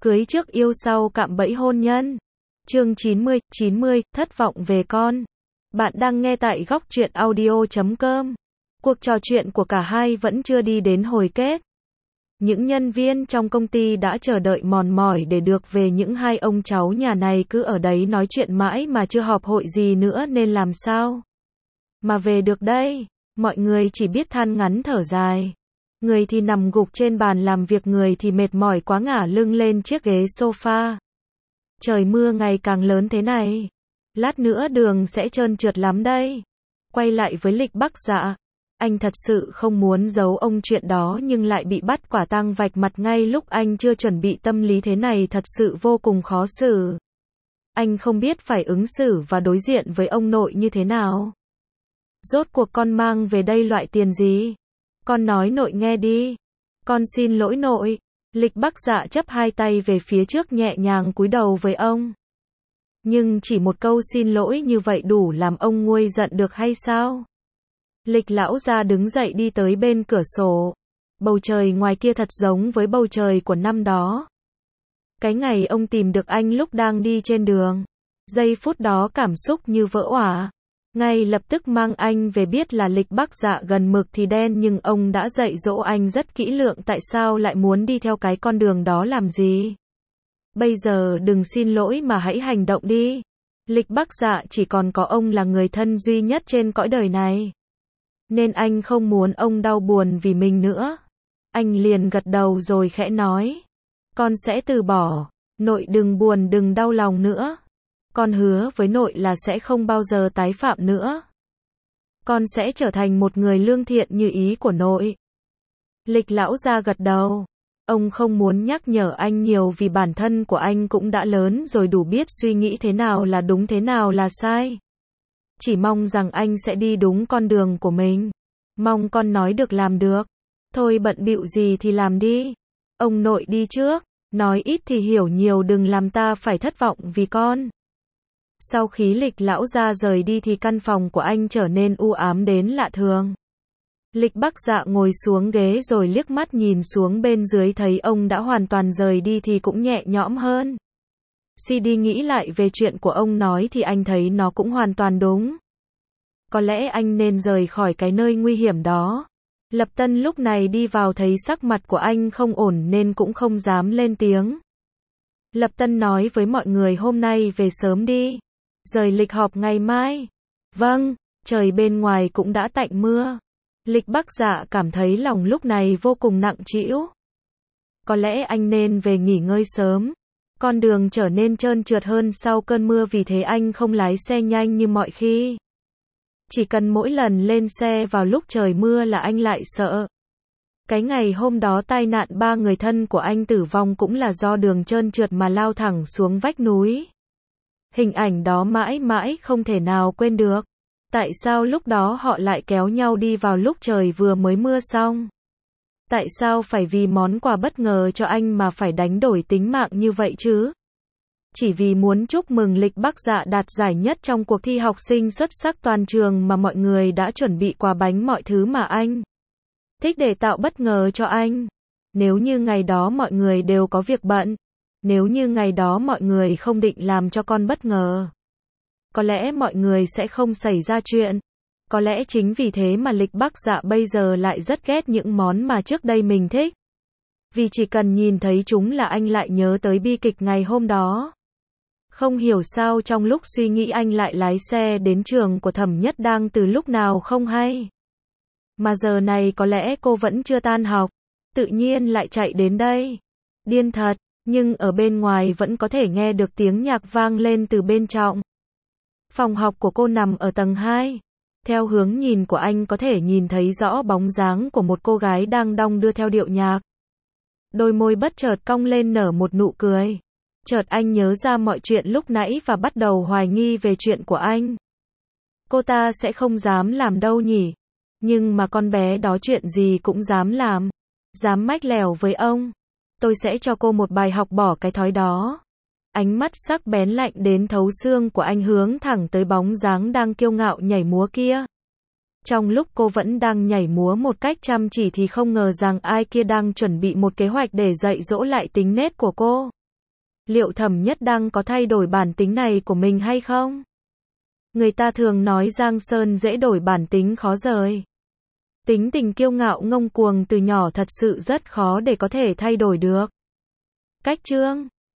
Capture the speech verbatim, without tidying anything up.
Cưới trước yêu sau cạm bẫy hôn nhân. Chương chín mươi, chín mươi, thất vọng về con. Bạn đang nghe tại góc truyện audio chấm com. Cuộc trò chuyện của cả hai vẫn chưa đi đến hồi kết. Những nhân viên trong công ty đã chờ đợi mòn mỏi để được về, những hai ông cháu nhà này cứ ở đấy nói chuyện mãi mà chưa họp hội gì nữa nên làm sao mà về được đây. Mọi người chỉ biết than ngắn thở dài. Người thì nằm gục trên bàn làm việc, người thì mệt mỏi quá ngả lưng lên chiếc ghế sofa. Trời mưa ngày càng lớn thế này, lát nữa đường sẽ trơn trượt lắm đây. Quay lại với Lịch Bắc Dạ, anh thật sự không muốn giấu ông chuyện đó nhưng lại bị bắt quả tang vạch mặt ngay lúc anh chưa chuẩn bị tâm lý, thế này thật sự vô cùng khó xử. Anh không biết phải ứng xử và đối diện với ông nội như thế nào. Rốt cuộc con mang về đây loại tiền gì? Con nói nội nghe đi. Con xin lỗi nội. Lịch Bắc Dạ chắp hai tay về phía trước nhẹ nhàng cúi đầu với ông. Nhưng chỉ một câu xin lỗi như vậy đủ làm ông nguôi giận được hay sao? Lịch lão gia đứng dậy đi tới bên cửa sổ. Bầu trời ngoài kia thật giống với bầu trời của năm đó. Cái ngày ông tìm được anh lúc đang đi trên đường. Giây phút đó cảm xúc như vỡ òa. Ngay lập tức mang anh về, biết là Lịch Bắc Dạ gần mực thì đen, nhưng ông đã dạy dỗ anh rất kỹ lưỡng, tại sao lại muốn đi theo cái con đường đó làm gì. Bây giờ đừng xin lỗi mà hãy hành động đi. Lịch Bắc Dạ chỉ còn có ông là người thân duy nhất trên cõi đời này. Nên anh không muốn ông đau buồn vì mình nữa. Anh liền gật đầu rồi khẽ nói. Con sẽ từ bỏ. Nội đừng buồn, đừng đau lòng nữa. Con hứa với nội là sẽ không bao giờ tái phạm nữa. Con sẽ trở thành một người lương thiện như ý của nội. Lịch lão gia gật đầu. Ông không muốn nhắc nhở anh nhiều vì bản thân của anh cũng đã lớn rồi, đủ biết suy nghĩ thế nào là đúng, thế nào là sai. Chỉ mong rằng anh sẽ đi đúng con đường của mình. Mong con nói được làm được. Thôi bận bịu gì thì làm đi. Ông nội đi trước. Nói ít thì hiểu nhiều, đừng làm ta phải thất vọng vì con. Sau khi Lịch lão gia rời đi thì căn phòng của anh trở nên u ám đến lạ thường. Lịch Bắc Dạ ngồi xuống ghế rồi liếc mắt nhìn xuống bên dưới, thấy ông đã hoàn toàn rời đi thì cũng nhẹ nhõm hơn. Suy đi nghĩ lại về chuyện của ông nói thì anh thấy nó cũng hoàn toàn đúng. Có lẽ anh nên rời khỏi cái nơi nguy hiểm đó. Lập Tân lúc này đi vào thấy sắc mặt của anh không ổn nên cũng không dám lên tiếng. Lập Tân nói với mọi người hôm nay về sớm đi. Rời lịch họp ngày mai. Vâng, trời bên ngoài cũng đã tạnh mưa. Lịch Bắc Dạ cảm thấy lòng lúc này vô cùng nặng trĩu. Có lẽ anh nên về nghỉ ngơi sớm. Con đường trở nên trơn trượt hơn sau cơn mưa, vì thế anh không lái xe nhanh như mọi khi. Chỉ cần mỗi lần lên xe vào lúc trời mưa là anh lại sợ. Cái ngày hôm đó tai nạn ba người thân của anh tử vong cũng là do đường trơn trượt mà lao thẳng xuống vách núi. Hình ảnh đó mãi mãi không thể nào quên được. Tại sao lúc đó họ lại kéo nhau đi vào lúc trời vừa mới mưa xong? Tại sao phải vì món quà bất ngờ cho anh mà phải đánh đổi tính mạng như vậy chứ? Chỉ vì muốn chúc mừng Lịch Bắc Dạ đạt giải nhất trong cuộc thi học sinh xuất sắc toàn trường mà mọi người đã chuẩn bị quà bánh mọi thứ mà anh thích để tạo bất ngờ cho anh. Nếu như ngày đó mọi người đều có việc bận, nếu như ngày đó mọi người không định làm cho con bất ngờ, có lẽ mọi người sẽ không xảy ra chuyện. Có lẽ chính vì thế mà Lịch Bắc Dạ bây giờ lại rất ghét những món mà trước đây mình thích. Vì chỉ cần nhìn thấy chúng là anh lại nhớ tới bi kịch ngày hôm đó. Không hiểu sao trong lúc suy nghĩ anh lại lái xe đến trường của Thẩm Nhất Đang từ lúc nào không hay. Mà giờ này có lẽ cô vẫn chưa tan học, tự nhiên lại chạy đến đây. Điên thật, nhưng ở bên ngoài vẫn có thể nghe được tiếng nhạc vang lên từ bên trong. Phòng học của cô nằm ở tầng hai. Theo hướng nhìn của anh có thể nhìn thấy rõ bóng dáng của một cô gái đang đong đưa theo điệu nhạc. Đôi môi bất chợt cong lên nở một nụ cười. Chợt anh nhớ ra mọi chuyện lúc nãy và bắt đầu hoài nghi về chuyện của anh. Cô ta sẽ không dám làm đâu nhỉ? Nhưng mà con bé đó chuyện gì cũng dám làm. Dám mách lèo với ông. Tôi sẽ cho cô một bài học bỏ cái thói đó. Ánh mắt sắc bén lạnh đến thấu xương của anh hướng thẳng tới bóng dáng đang kiêu ngạo nhảy múa kia. Trong lúc cô vẫn đang nhảy múa một cách chăm chỉ thì không ngờ rằng ai kia đang chuẩn bị một kế hoạch để dạy dỗ lại tính nết của cô. Liệu Thẩm Nhất Đăng có thay đổi bản tính này của mình hay không? Người ta thường nói Giang Sơn dễ đổi bản tính khó rời. Tính tình kiêu ngạo ngông cuồng từ nhỏ thật sự rất khó để có thể thay đổi được. Cách chương